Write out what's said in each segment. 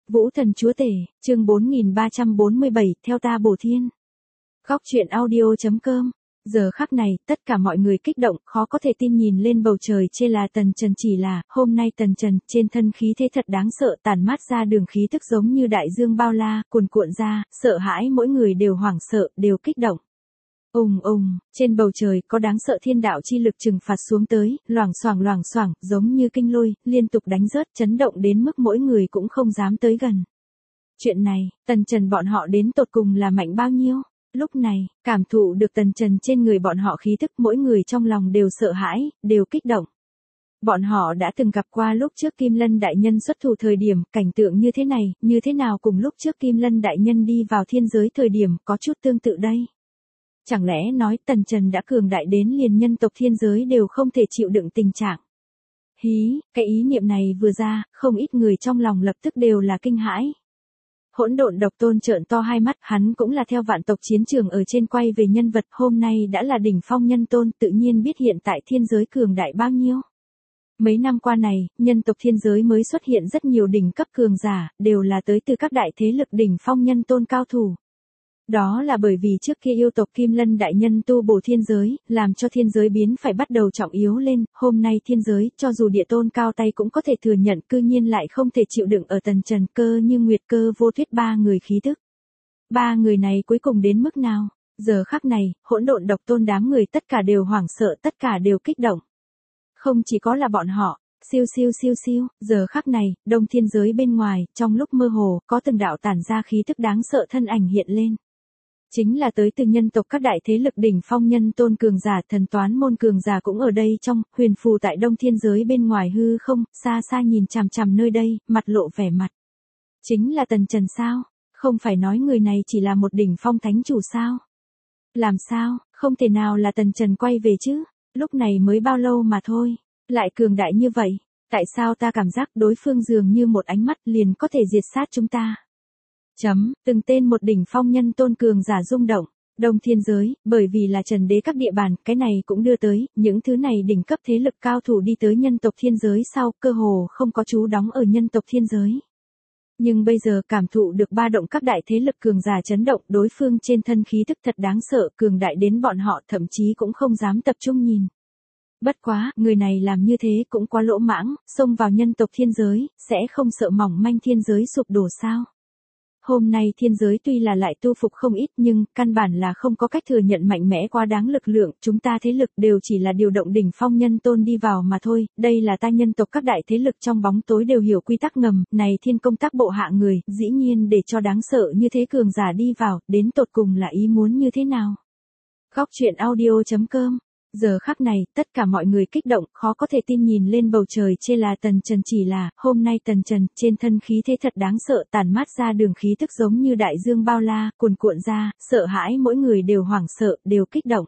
Vũ thần chúa tể, chương 4347, theo ta bổ thiên. Góc truyện audio.com. Giờ khắc này, tất cả mọi người kích động, khó có thể tin nhìn lên bầu trời trên là Tần Trần, chỉ là, hôm nay Tần Trần, trên thân khí thế thật đáng sợ, tản mát ra đường khí tức giống như đại dương bao la, cuồn cuộn ra, sợ hãi mỗi người đều hoảng sợ, đều kích động. Trên bầu trời có đáng sợ thiên đạo chi lực trừng phạt xuống tới, loảng xoảng, giống như kinh lôi, liên tục đánh rớt, chấn động đến mức mỗi người cũng không dám tới gần. Chuyện này, Tần Trần bọn họ đến tột cùng là mạnh bao nhiêu? Lúc này, cảm thụ được Tần Trần trên người bọn họ khí tức, mỗi người trong lòng đều sợ hãi, đều kích động. Bọn họ đã từng gặp qua lúc trước Kim Lân Đại Nhân xuất thủ thời điểm, cảnh tượng như thế này, như thế nào cùng lúc trước Kim Lân Đại Nhân đi vào thiên giới thời điểm, có chút tương tự đây. Chẳng lẽ nói Tần Trần đã cường đại đến liền nhân tộc thiên giới đều không thể chịu đựng tình trạng. Hí, cái ý niệm này vừa ra, không ít người trong lòng lập tức đều là kinh hãi. Hỗn độn độc tôn trợn to hai mắt, hắn cũng là theo vạn tộc chiến trường ở trên quay về nhân vật, hôm nay đã là đỉnh phong nhân tôn, tự nhiên biết hiện tại thiên giới cường đại bao nhiêu. Mấy năm qua này, nhân tộc thiên giới mới xuất hiện rất nhiều đỉnh cấp cường giả, đều là tới từ các đại thế lực đỉnh phong nhân tôn cao thủ. Đó là bởi vì trước kia yêu tộc Kim Lân Đại Nhân tu bổ thiên giới, làm cho thiên giới biến phải bắt đầu trọng yếu lên, hôm nay thiên giới, cho dù địa tôn cao tay cũng có thể thừa nhận, cư nhiên lại không thể chịu đựng ở Tần Trần, Cơ Như Nguyệt, Cơ Vô Thuyết ba người khí tức. Ba người này cuối cùng đến mức nào? Giờ khắc này, hỗn độn độc tôn đám người tất cả đều hoảng sợ, tất cả đều kích động. Không chỉ có là bọn họ. Siêu, giờ khắc này, đông thiên giới bên ngoài, trong lúc mơ hồ, có từng đạo tản ra khí tức đáng sợ thân ảnh hiện lên. Chính là tới từ nhân tộc các đại thế lực đỉnh phong nhân tôn cường giả, thần toán môn cường giả cũng ở đây trong, huyền phù tại đông thiên giới bên ngoài hư không, xa xa nhìn chằm chằm nơi đây, mặt lộ vẻ mặt. Chính là Tần Trần sao? Không phải nói người này chỉ là một đỉnh phong thánh chủ sao? Làm sao, không thể nào là Tần Trần quay về chứ? Lúc này mới bao lâu mà thôi, lại cường đại như vậy, tại sao ta cảm giác đối phương dường như một ánh mắt liền có thể diệt sát chúng ta? Từng tên một đỉnh phong nhân tôn cường giả rung động, đông thiên giới, bởi vì là trần đế các địa bàn, cái này cũng đưa tới, những thứ này đỉnh cấp thế lực cao thủ đi tới nhân tộc thiên giới sau, cơ hồ không có trú đóng ở nhân tộc thiên giới. Nhưng bây giờ cảm thụ được ba động các đại thế lực cường giả chấn động, đối phương trên thân khí tức thật đáng sợ, cường đại đến bọn họ thậm chí cũng không dám tập trung nhìn. Bất quá, người này làm như thế cũng quá lỗ mãng, xông vào nhân tộc thiên giới, sẽ không sợ mỏng manh thiên giới sụp đổ sao? Hôm nay thiên giới tuy là lại tu phục không ít nhưng, căn bản là không có cách thừa nhận mạnh mẽ quá đáng lực lượng, chúng ta thế lực đều chỉ là điều động đỉnh phong nhân tôn đi vào mà thôi, đây là ta nhân tộc các đại thế lực trong bóng tối đều hiểu quy tắc ngầm, này thiên công tác bộ hạ người, dĩ nhiên để cho đáng sợ như thế cường giả đi vào, đến tột cùng là ý muốn như thế nào? Góc truyện audio.com. Giờ khắc này, tất cả mọi người kích động, khó có thể tin nhìn lên bầu trời trên là Tần Trần, chỉ là, hôm nay Tần Trần, trên thân khí thế thật đáng sợ, tản mát ra đường khí tức giống như đại dương bao la, cuồn cuộn ra, sợ hãi mỗi người đều hoảng sợ, đều kích động.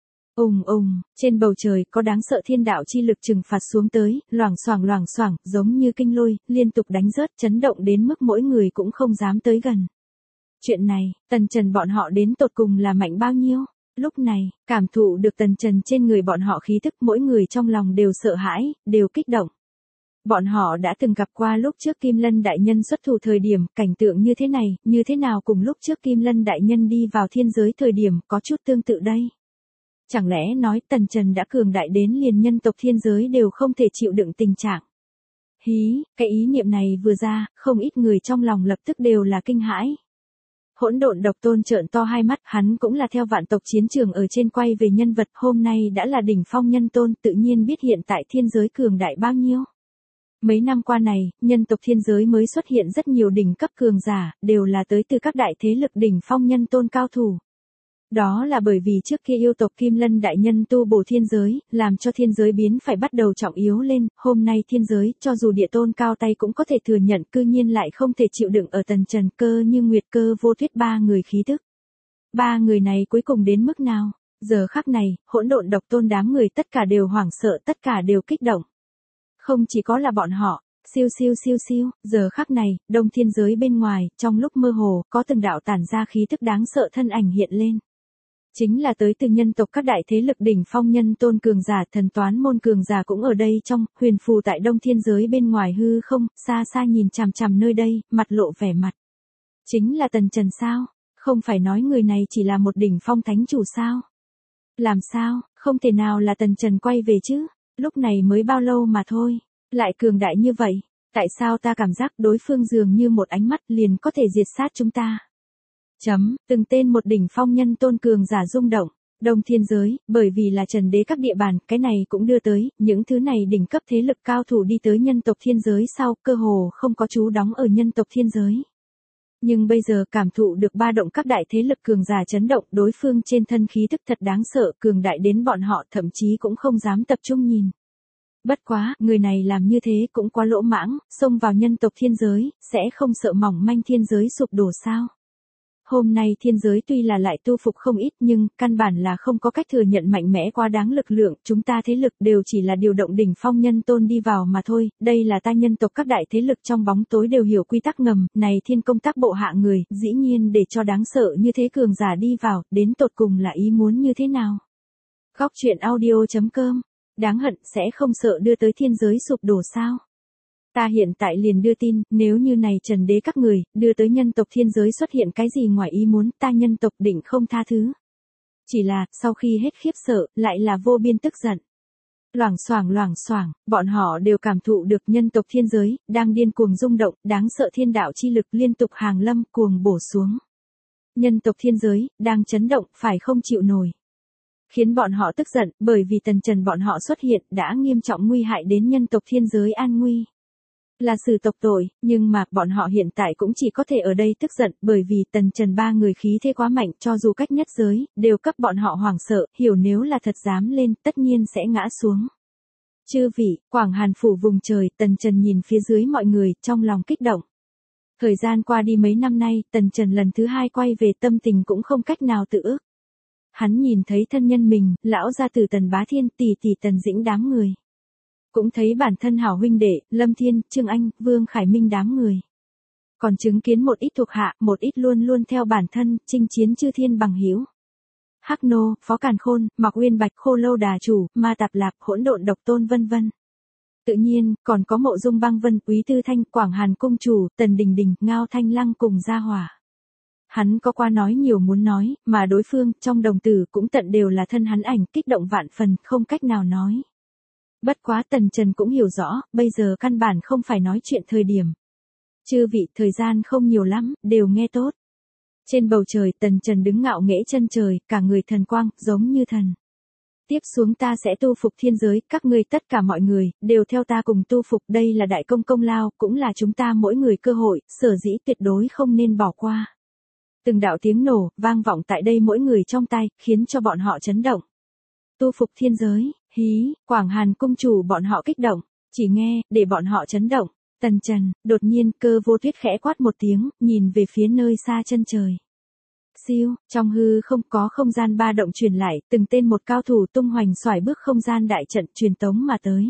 Trên bầu trời có đáng sợ thiên đạo chi lực trừng phạt xuống tới, loảng xoảng, giống như kinh lôi, liên tục đánh rớt, chấn động đến mức mỗi người cũng không dám tới gần. Chuyện này, Tần Trần bọn họ đến tột cùng là mạnh bao nhiêu? Lúc này, cảm thụ được Tần Trần trên người bọn họ khí tức, mỗi người trong lòng đều sợ hãi, đều kích động. Bọn họ đã từng gặp qua lúc trước Kim Lân Đại Nhân xuất thủ thời điểm, cảnh tượng như thế này, như thế nào cùng lúc trước Kim Lân Đại Nhân đi vào thiên giới thời điểm, có chút tương tự đây. Chẳng lẽ nói Tần Trần đã cường đại đến liền nhân tộc thiên giới đều không thể chịu đựng tình trạng. Hí, cái ý niệm này vừa ra, không ít người trong lòng lập tức đều là kinh hãi. Hỗn độn độc tôn trợn to hai mắt, hắn cũng là theo vạn tộc chiến trường ở trên quay về nhân vật, hôm nay đã là đỉnh phong nhân tôn, tự nhiên biết hiện tại thiên giới cường đại bao nhiêu. Mấy năm qua này, nhân tộc thiên giới mới xuất hiện rất nhiều đỉnh cấp cường giả, đều là tới từ các đại thế lực đỉnh phong nhân tôn cao thủ. Đó là bởi vì trước kia yêu tộc Kim Lân Đại Nhân tu bổ thiên giới, làm cho thiên giới biến phải bắt đầu trọng yếu lên, hôm nay thiên giới, cho dù địa tôn cao tay cũng có thể thừa nhận, cư nhiên lại không thể chịu đựng ở Tần Trần, Cơ Như Nguyệt, Cơ Vô Thuyết ba người khí tức. Ba người này cuối cùng đến mức nào? Giờ khắc này, hỗn độn độc tôn đám người tất cả đều hoảng sợ, tất cả đều kích động. Không chỉ có là bọn họ. Siêu, giờ khắc này, đông thiên giới bên ngoài, trong lúc mơ hồ, có từng đạo tản ra khí tức đáng sợ thân ảnh hiện lên. Chính là tới từ nhân tộc các đại thế lực đỉnh phong nhân tôn cường giả, thần toán môn cường giả cũng ở đây trong, huyền phù tại đông thiên giới bên ngoài hư không, xa xa nhìn chằm chằm nơi đây, mặt lộ vẻ mặt. Chính là Tần Trần sao? Không phải nói người này chỉ là một đỉnh phong thánh chủ sao? Làm sao, không thể nào là Tần Trần quay về chứ? Lúc này mới bao lâu mà thôi, lại cường đại như vậy, tại sao ta cảm giác đối phương dường như một ánh mắt liền có thể diệt sát chúng ta? Từng tên một đỉnh phong nhân tôn cường giả rung động, đông thiên giới, bởi vì là Trần đế các địa bàn, cái này cũng đưa tới, những thứ này đỉnh cấp thế lực cao thủ đi tới nhân tộc thiên giới sau, cơ hồ không có trú đóng ở nhân tộc thiên giới. Nhưng bây giờ cảm thụ được ba động các đại thế lực cường giả chấn động, đối phương trên thân khí tức thật đáng sợ, cường đại đến bọn họ thậm chí cũng không dám tập trung nhìn. Bất quá, người này làm như thế cũng quá lỗ mãng, xông vào nhân tộc thiên giới, sẽ không sợ mỏng manh thiên giới sụp đổ sao? Hôm nay thiên giới tuy là lại tu phục không ít nhưng căn bản là không có cách thừa nhận mạnh mẽ quá đáng lực lượng, chúng ta thế lực đều chỉ là điều động đỉnh phong nhân tôn đi vào mà thôi, đây là ta nhân tộc các đại thế lực trong bóng tối đều hiểu quy tắc ngầm, này thiên công tác bộ hạ người, dĩ nhiên để cho đáng sợ như thế cường giả đi vào, đến tột cùng là ý muốn như thế nào? Góc truyện audio.com, đáng hận sẽ không sợ đưa tới thiên giới sụp đổ sao? Ta hiện tại liền đưa tin, nếu như này Trần đế các người, đưa tới nhân tộc thiên giới xuất hiện cái gì ngoài ý muốn, ta nhân tộc định không tha thứ. Chỉ là, sau khi hết khiếp sợ, lại là vô biên tức giận. Loảng xoảng, bọn họ đều cảm thụ được nhân tộc thiên giới, đang điên cuồng rung động, đáng sợ thiên đạo chi lực liên tục hàng lâm cuồng bổ xuống. Nhân tộc thiên giới, đang chấn động, phải không chịu nổi. Khiến bọn họ tức giận, bởi vì Tần Trần bọn họ xuất hiện, đã nghiêm trọng nguy hại đến nhân tộc thiên giới an nguy. Là sự tộc tội, nhưng mà bọn họ hiện tại cũng chỉ có thể ở đây tức giận bởi vì Tần Trần ba người khí thế quá mạnh cho dù cách nhất giới, đều cấp bọn họ hoảng sợ, hiểu nếu là thật dám lên tất nhiên sẽ ngã xuống. Chư vị, Quảng Hàn phủ vùng trời, Tần Trần nhìn phía dưới mọi người, trong lòng kích động. Thời gian qua đi mấy năm nay, Tần Trần lần thứ hai quay về tâm tình cũng không cách nào tự ước. Hắn nhìn thấy thân nhân mình, lão gia tử Tần Bá Thiên, tỷ tỷ Tần Dĩnh đám người. Cũng thấy bản thân hảo huynh đệ, Lâm Thiên, Trương Anh, Vương Khải Minh đám người. Còn chứng kiến một ít thuộc hạ, một ít luôn luôn theo bản thân, chinh chiến chư thiên bằng hiếu. Hắc Nô, Phó Càn Khôn, Mạc Uyên Bạch, Khô Lâu Đà Chủ, Ma Tạp Lạp, Hỗn Độn Độc Tôn vân vân. Tự nhiên, còn có Mộ Dung Băng Vân, Úy Tư Thanh, Quảng Hàn Cung Chủ, Tần Đình Đình, Ngao Thanh Lăng cùng Gia Hỏa. Hắn có qua nói nhiều muốn nói, mà đối phương, trong đồng tử cũng tận đều là thân hắn ảnh, kích động vạn phần, không cách nào nói. Bất quá Tần Trần cũng hiểu rõ, bây giờ căn bản không phải nói chuyện thời điểm. Chư vị, thời gian không nhiều lắm, đều nghe tốt. Trên bầu trời, Tần Trần đứng ngạo nghễ chân trời, cả người thần quang, giống như thần. Tiếp xuống ta sẽ tu phục thiên giới, các ngươi tất cả mọi người, đều theo ta cùng tu phục, đây là đại công công lao, cũng là chúng ta mỗi người cơ hội, sở dĩ tuyệt đối không nên bỏ qua. Từng đạo tiếng nổ, vang vọng tại đây mỗi người trong tai, khiến cho bọn họ chấn động. Tu phục thiên giới, hí, Quảng Hàn Cung Chủ bọn họ kích động, chỉ nghe, để bọn họ chấn động. Tần Trần, đột nhiên, Cơ Vô Tuyết khẽ quát một tiếng, nhìn về phía nơi xa chân trời. Siêu, trong hư không có không gian ba động truyền lại, từng tên một cao thủ tung hoành xoải bước không gian đại trận truyền tống mà tới.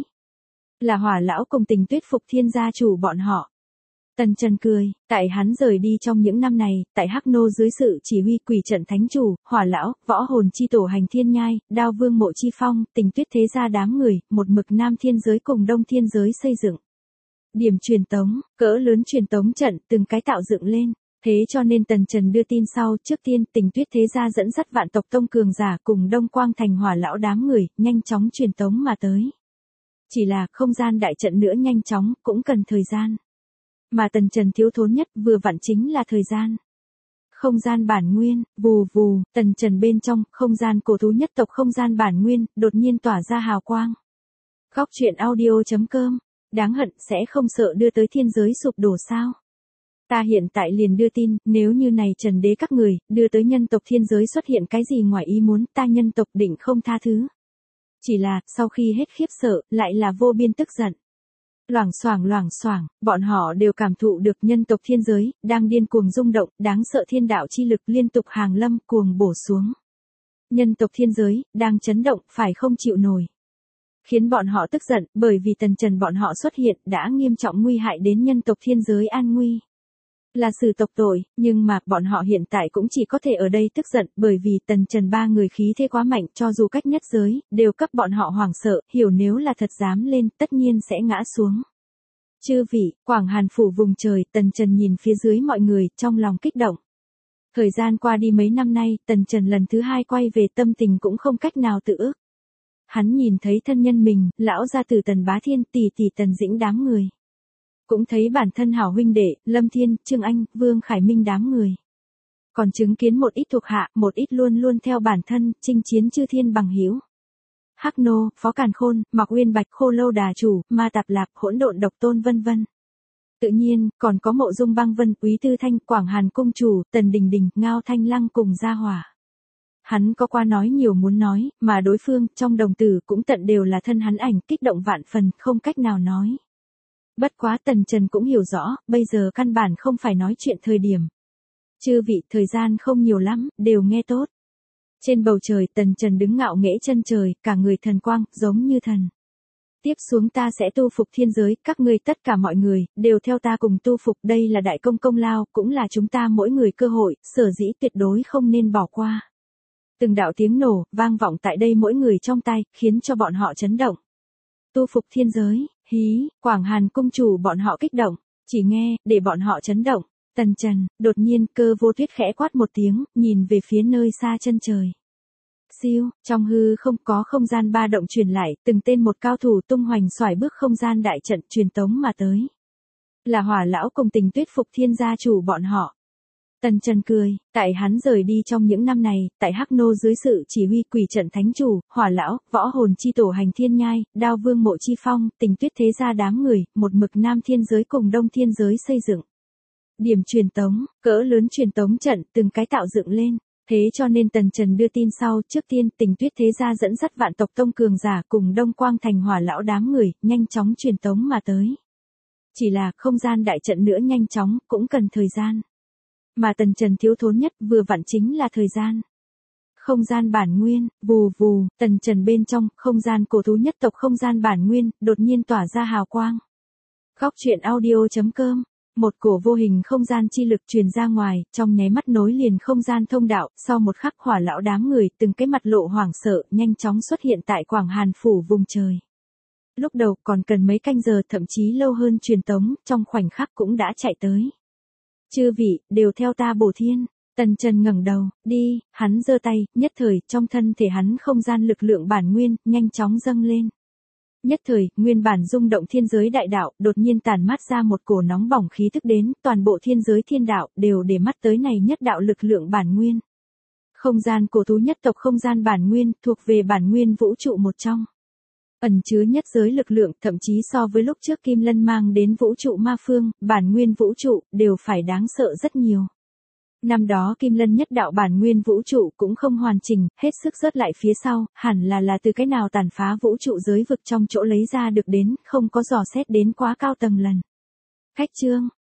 Là Hỏa lão cùng Tình Tuyết phục thiên gia chủ bọn họ. Tần Trần cười, tại hắn rời đi trong những năm này, tại Hắc Nô dưới sự chỉ huy Quỷ Trận Thánh Chủ, Hỏa lão, Võ Hồn chi tổ hành thiên nhai, Đao Vương Mộ Chi Phong, Tình Tuyết thế gia đám người, một mực Nam thiên giới cùng Đông thiên giới xây dựng. Điểm truyền tống, cỡ lớn truyền tống trận, từng cái tạo dựng lên. Thế cho nên Tần Trần đưa tin sau, trước tiên Tình Tuyết thế gia dẫn dắt vạn tộc tông cường giả cùng Đông Quang thành Hỏa lão đám người, nhanh chóng truyền tống mà tới. Chỉ là không gian đại trận nữa nhanh chóng, cũng cần thời gian. Mà Tần Trần thiếu thốn nhất vừa vặn chính là thời gian. Không gian bản nguyên, vù vù, Tần Trần bên trong, không gian cổ thú nhất tộc không gian bản nguyên, đột nhiên tỏa ra hào quang. Góc truyện audio.com, đáng hận sẽ không sợ đưa tới thiên giới sụp đổ sao? Ta hiện tại liền đưa tin, nếu như này Trần đế các người, đưa tới nhân tộc thiên giới xuất hiện cái gì ngoài ý muốn, ta nhân tộc định không tha thứ. Chỉ là, sau khi hết khiếp sợ, lại là vô biên tức giận. Loảng xoảng, bọn họ đều cảm thụ được nhân tộc thiên giới, đang điên cuồng rung động, đáng sợ thiên đạo chi lực liên tục hàng lâm cuồng bổ xuống. Nhân tộc thiên giới, đang chấn động, phải không chịu nổi. Khiến bọn họ tức giận, bởi vì Tần Trần bọn họ xuất hiện, đã nghiêm trọng nguy hại đến nhân tộc thiên giới an nguy. Là xử tộc tội, nhưng mà bọn họ hiện tại cũng chỉ có thể ở đây tức giận bởi vì Tần Trần ba người khí thế quá mạnh cho dù cách nhất giới, đều cấp bọn họ hoảng sợ, hiểu nếu là thật dám lên tất nhiên sẽ ngã xuống. Chư vị, Quảng Hàn phủ vùng trời, Tần Trần nhìn phía dưới mọi người, trong lòng kích động. Thời gian qua đi mấy năm nay, Tần Trần lần thứ hai quay về tâm tình cũng không cách nào tự ước. Hắn nhìn thấy thân nhân mình, lão gia tử Tần Bá Thiên, tỷ tỷ Tần Dĩnh đám người. Cũng thấy bản thân hảo huynh đệ, Lâm Thiên, Trương Anh, Vương Khải Minh đám người. Còn chứng kiến một ít thuộc hạ, một ít luôn luôn theo bản thân, chinh chiến chư thiên bằng hữu. Hắc Nô, Phó Càn Khôn, Mạc Uyên Bạch, Khô Lâu Đà Chủ, Ma Tạp Lạp, Hỗn Độn Độc Tôn vân vân. Tự nhiên, còn có Mộ Dung Băng Vân, Úy Tư Thanh, Quảng Hàn Cung Chủ, Tần Đình Đình, Ngao Thanh Lăng cùng Gia Hỏa. Hắn có qua nói nhiều muốn nói, mà đối phương, trong đồng tử cũng tận đều là thân hắn ảnh, kích động vạn phần, không cách nào nói. Bất quá Tần Trần cũng hiểu rõ, bây giờ căn bản không phải nói chuyện thời điểm. Chư vị, thời gian không nhiều lắm, đều nghe tốt. Trên bầu trời, Tần Trần đứng ngạo nghễ chân trời, cả người thần quang, giống như thần. Tiếp xuống ta sẽ tu phục thiên giới, các ngươi tất cả mọi người, đều theo ta cùng tu phục, đây là đại công công lao, cũng là chúng ta mỗi người cơ hội, sở dĩ tuyệt đối không nên bỏ qua. Từng đạo tiếng nổ, vang vọng tại đây mỗi người trong tai, khiến cho bọn họ chấn động. Tu phục thiên giới, hí, Quảng Hàn cung chủ bọn họ kích động, chỉ nghe, để bọn họ chấn động. Tần Trần, đột nhiên, Cơ Vô Tuyết khẽ quát một tiếng, nhìn về phía nơi xa chân trời. Siêu, trong hư không có không gian ba động truyền lại, từng tên một cao thủ tung hoành xoải bước không gian đại trận truyền tống mà tới. Là Hỏa lão cùng Tình Tuyết phục thiên gia chủ bọn họ. Tần Trần cười, tại hắn rời đi trong những năm này, tại Hắc Nô dưới sự chỉ huy Quỷ trận thánh chủ, Hỏa lão, Võ hồn chi tổ Hành Thiên Nhai, Đao Vương Mộ Chi Phong, Tình Tuyết thế gia đám người, một mực Nam thiên giới cùng Đông thiên giới xây dựng. Điểm truyền tống, cỡ lớn truyền tống trận từng cái tạo dựng lên. Thế cho nên Tần Trần đưa tin sau, trước tiên Tình Tuyết thế gia dẫn dắt vạn tộc tông cường giả cùng Đông Quang thành Hỏa lão đám người, nhanh chóng truyền tống mà tới. Chỉ là không gian đại trận nữa nhanh chóng, cũng cần thời gian. Mà Tần Trần thiếu thốn nhất vừa vặn chính là thời gian. Không gian bản nguyên, vù vù, Tần Trần bên trong, không gian cổ thú nhất tộc không gian bản nguyên, đột nhiên tỏa ra hào quang. Góc truyện audio.com. Một cổ vô hình không gian chi lực truyền ra ngoài, trong nháy mắt nối liền không gian thông đạo, sau một khắc Hỏa lão đám người từng cái mặt lộ hoảng sợ, nhanh chóng xuất hiện tại Quảng Hàn phủ vùng trời. Lúc đầu còn cần mấy canh giờ thậm chí lâu hơn truyền tống, trong khoảnh khắc cũng đã chạy tới. Chư vị, đều theo ta bổ thiên. Tần Trần ngẩng đầu, đi, hắn giơ tay, nhất thời, trong thân thể hắn không gian lực lượng bản nguyên, nhanh chóng dâng lên. Nhất thời, nguyên bản rung động thiên giới đại đạo, đột nhiên tản mát ra một cổ nóng bỏng khí thức đến, toàn bộ thiên giới thiên đạo, đều để mắt tới này nhất đạo lực lượng bản nguyên. Không gian cổ thú nhất tộc không gian bản nguyên, thuộc về bản nguyên vũ trụ một trong. Ẩn chứa nhất giới lực lượng, thậm chí so với lúc trước Kim Lân mang đến vũ trụ ma phương, bản nguyên vũ trụ, đều phải đáng sợ rất nhiều. Năm đó Kim Lân nhất đạo bản nguyên vũ trụ cũng không hoàn chỉnh, hết sức rớt lại phía sau, hẳn là từ cái nào tàn phá vũ trụ giới vực trong chỗ lấy ra được đến, không có dò xét đến quá cao tầng lần. Khách chương,